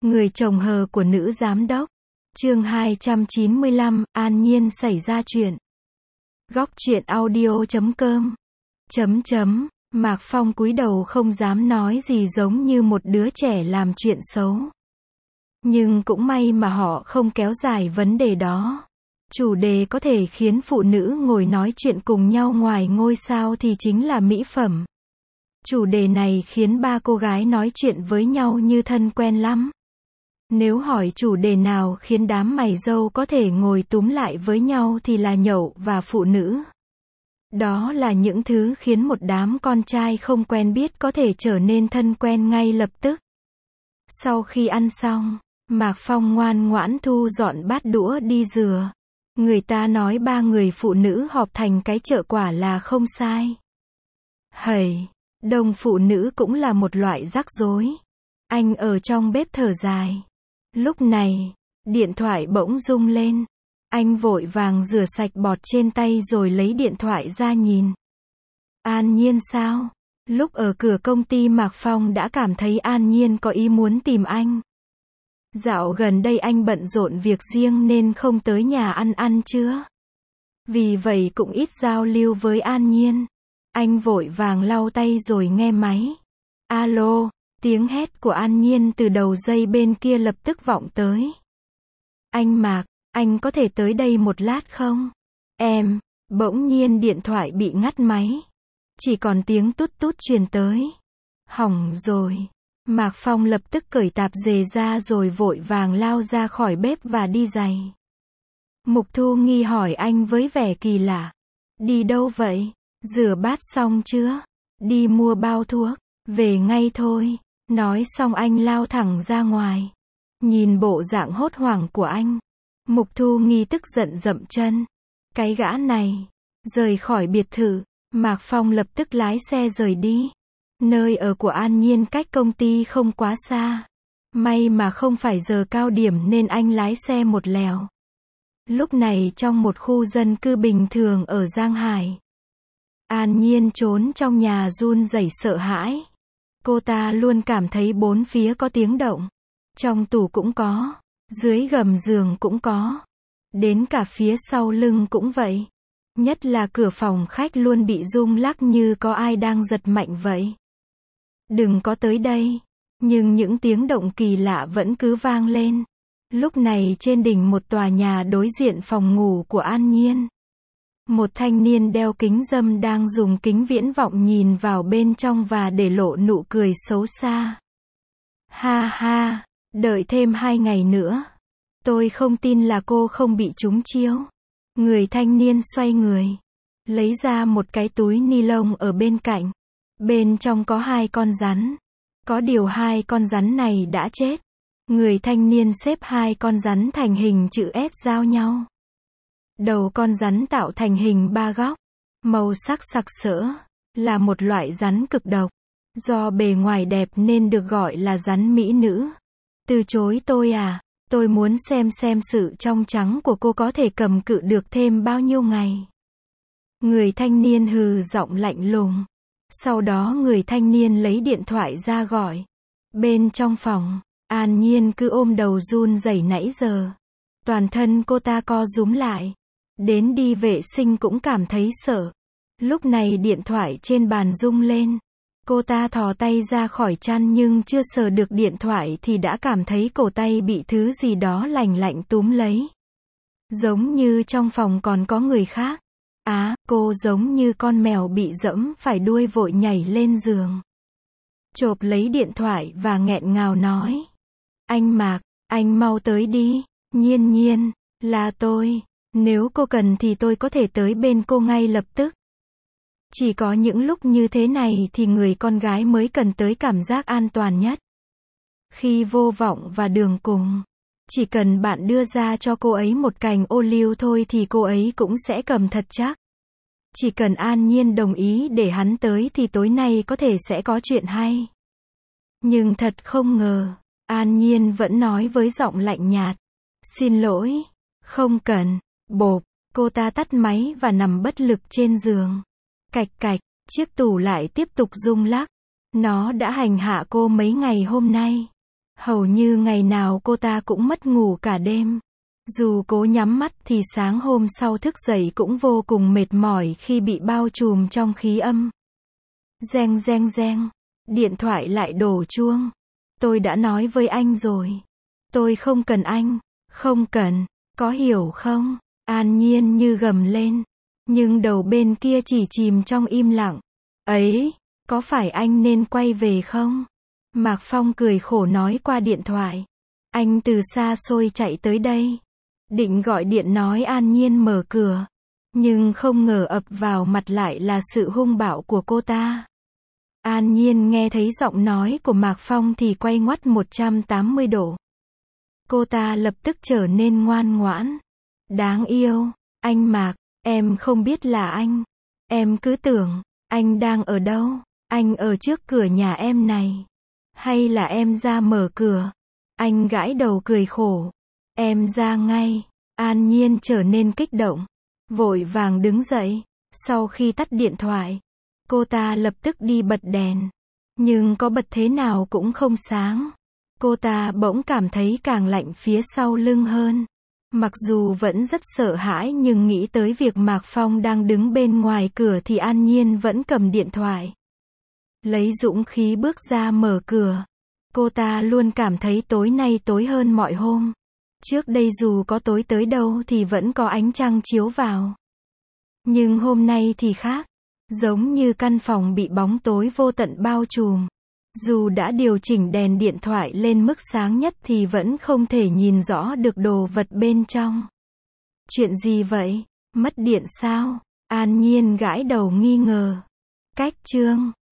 Người chồng hờ của nữ giám đốc. Chương 295, An Nhiên xảy ra chuyện. Góc truyện audio.com. Mạc Phong cúi đầu không dám nói gì, giống như một đứa trẻ làm chuyện xấu. Nhưng cũng may mà họ không kéo dài vấn đề đó. Chủ đề có thể khiến phụ nữ ngồi nói chuyện cùng nhau ngoài ngôi sao thì chính là mỹ phẩm. Chủ đề này khiến ba cô gái nói chuyện với nhau như thân quen lắm. Nếu hỏi chủ đề nào khiến đám mày râu có thể ngồi túm lại với nhau thì là nhậu và phụ nữ. Đó là những thứ khiến một đám con trai không quen biết có thể trở nên thân quen ngay lập tức. Sau khi ăn xong, Mạc Phong ngoan ngoãn thu dọn bát đũa đi rửa. Người ta nói ba người phụ nữ họp thành cái chợ quả là không sai. Hầy, đông phụ nữ cũng là một loại rắc rối. Anh ở trong bếp thở dài. Lúc này, điện thoại bỗng rung lên. Anh vội vàng rửa sạch bọt trên tay rồi lấy điện thoại ra nhìn. An Nhiên sao? Lúc ở cửa công ty Mạc Phong đã cảm thấy An Nhiên có ý muốn tìm anh. Dạo gần đây anh bận rộn việc riêng nên không tới nhà ăn chưa. Vì vậy cũng ít giao lưu với An Nhiên. Anh vội vàng lau tay rồi nghe máy. Alo, tiếng hét của An Nhiên từ đầu dây bên kia lập tức vọng tới. Anh Mạc, anh có thể tới đây một lát không? Em, bỗng nhiên điện thoại bị ngắt máy. Chỉ còn tiếng tút tút truyền tới. Hỏng rồi. Mạc Phong lập tức cởi tạp dề ra rồi vội vàng lao ra khỏi bếp và đi giày. Mục Thu Nghi hỏi anh với vẻ kỳ lạ. Đi đâu vậy? Rửa bát xong chưa? Đi mua bao thuốc. Về ngay thôi. Nói xong anh lao thẳng ra ngoài. Nhìn bộ dạng hốt hoảng của anh, Mục Thu Nghi tức giận dậm chân. Cái gã này. Rời khỏi biệt thự, Mạc Phong lập tức lái xe rời đi. Nơi ở của An Nhiên cách công ty không quá xa. May mà không phải giờ cao điểm nên anh lái xe một lèo. Lúc này trong một khu dân cư bình thường ở Giang Hải. An Nhiên trốn trong nhà run rẩy sợ hãi. Cô ta luôn cảm thấy bốn phía có tiếng động. Trong tủ cũng có. Dưới gầm giường cũng có. Đến cả phía sau lưng cũng vậy. Nhất là cửa phòng khách luôn bị rung lắc như có ai đang giật mạnh vậy. Đừng có tới đây. Nhưng những tiếng động kỳ lạ vẫn cứ vang lên. Lúc này trên đỉnh một tòa nhà đối diện phòng ngủ của An Nhiên. Một thanh niên đeo kính râm đang dùng kính viễn vọng nhìn vào bên trong và để lộ nụ cười xấu xa. Ha ha, đợi thêm 2 ngày nữa. Tôi không tin là cô không bị trúng chiêu. Người thanh niên xoay người. Lấy ra một cái túi ni lông ở bên cạnh. Bên trong có 2 con rắn. Có điều 2 con rắn này đã chết. Người thanh niên xếp 2 con rắn thành hình chữ S giao nhau. Đầu con rắn tạo thành hình 3 góc. Màu sắc sặc sỡ. Là một loại rắn cực độc. Do bề ngoài đẹp nên được gọi là rắn mỹ nữ. Từ chối tôi à? Tôi muốn xem sự trong trắng của cô có thể cầm cự được thêm bao nhiêu ngày. Người thanh niên hừ giọng lạnh lùng. Sau đó người thanh niên lấy điện thoại ra gọi. Bên trong phòng, An Nhiên cứ ôm đầu run rẩy nãy giờ. Toàn thân cô ta co rúm lại. Đến đi vệ sinh cũng cảm thấy sợ. Lúc này điện thoại trên bàn rung lên. Cô ta thò tay ra khỏi chăn nhưng chưa sờ được điện thoại thì đã cảm thấy cổ tay bị thứ gì đó lành lạnh túm lấy. Giống như trong phòng còn có người khác. Cô giống như con mèo bị dẫm phải đuôi vội nhảy lên giường. Chộp lấy điện thoại và nghẹn ngào nói. Anh Mạc, anh mau tới đi. Nhiên, là tôi. Nếu cô cần thì tôi có thể tới bên cô ngay lập tức. Chỉ có những lúc như thế này thì người con gái mới cần tới cảm giác an toàn nhất. Khi vô vọng và đường cùng, chỉ cần bạn đưa ra cho cô ấy một cành ô liu thôi thì cô ấy cũng sẽ cầm thật chắc. Chỉ cần An Nhiên đồng ý để hắn tới thì tối nay có thể sẽ có chuyện hay. Nhưng thật không ngờ, An Nhiên vẫn nói với giọng lạnh nhạt. Xin lỗi, không cần. Bộp, cô ta tắt máy và nằm bất lực trên giường. Cạch cạch, chiếc tủ lại tiếp tục rung lắc. Nó đã hành hạ cô mấy ngày hôm nay. Hầu như ngày nào cô ta cũng mất ngủ cả đêm. Dù cố nhắm mắt thì sáng hôm sau thức dậy cũng vô cùng mệt mỏi khi bị bao trùm trong khí âm. Reng reng reng. Điện thoại lại đổ chuông. Tôi đã nói với anh rồi. Tôi không cần anh. Không cần. Có hiểu không? An Nhiên như gầm lên. Nhưng đầu bên kia chỉ chìm trong im lặng. Ấy, có phải anh nên quay về không? Mạc Phong cười khổ nói qua điện thoại. Anh từ xa xôi chạy tới đây. Định gọi điện nói An Nhiên mở cửa. Nhưng không ngờ ập vào mặt lại là sự hung bạo của cô ta. An Nhiên nghe thấy giọng nói của Mạc Phong thì quay ngoắt 180 độ. Cô ta lập tức trở nên ngoan ngoãn. Đáng yêu, anh Mạc, em không biết là anh. Em cứ tưởng, anh đang ở đâu? Anh ở trước cửa nhà em này. Hay là em ra mở cửa? Anh gãi đầu cười khổ. Em ra ngay. An Nhiên trở nên kích động. Vội vàng đứng dậy. Sau khi tắt điện thoại, cô ta lập tức đi bật đèn. Nhưng có bật thế nào cũng không sáng. Cô ta bỗng cảm thấy càng lạnh phía sau lưng hơn. Mặc dù vẫn rất sợ hãi nhưng nghĩ tới việc Mạc Phong đang đứng bên ngoài cửa thì An Nhiên vẫn cầm điện thoại. Lấy dũng khí bước ra mở cửa. Cô ta luôn cảm thấy tối nay tối hơn mọi hôm. Trước đây dù có tối tới đâu thì vẫn có ánh trăng chiếu vào. Nhưng hôm nay thì khác. Giống như căn phòng bị bóng tối vô tận bao trùm. Dù đã điều chỉnh đèn điện thoại lên mức sáng nhất thì vẫn không thể nhìn rõ được đồ vật bên trong. Chuyện gì vậy? Mất điện sao? An Nhiên gãi đầu nghi ngờ. Cách chương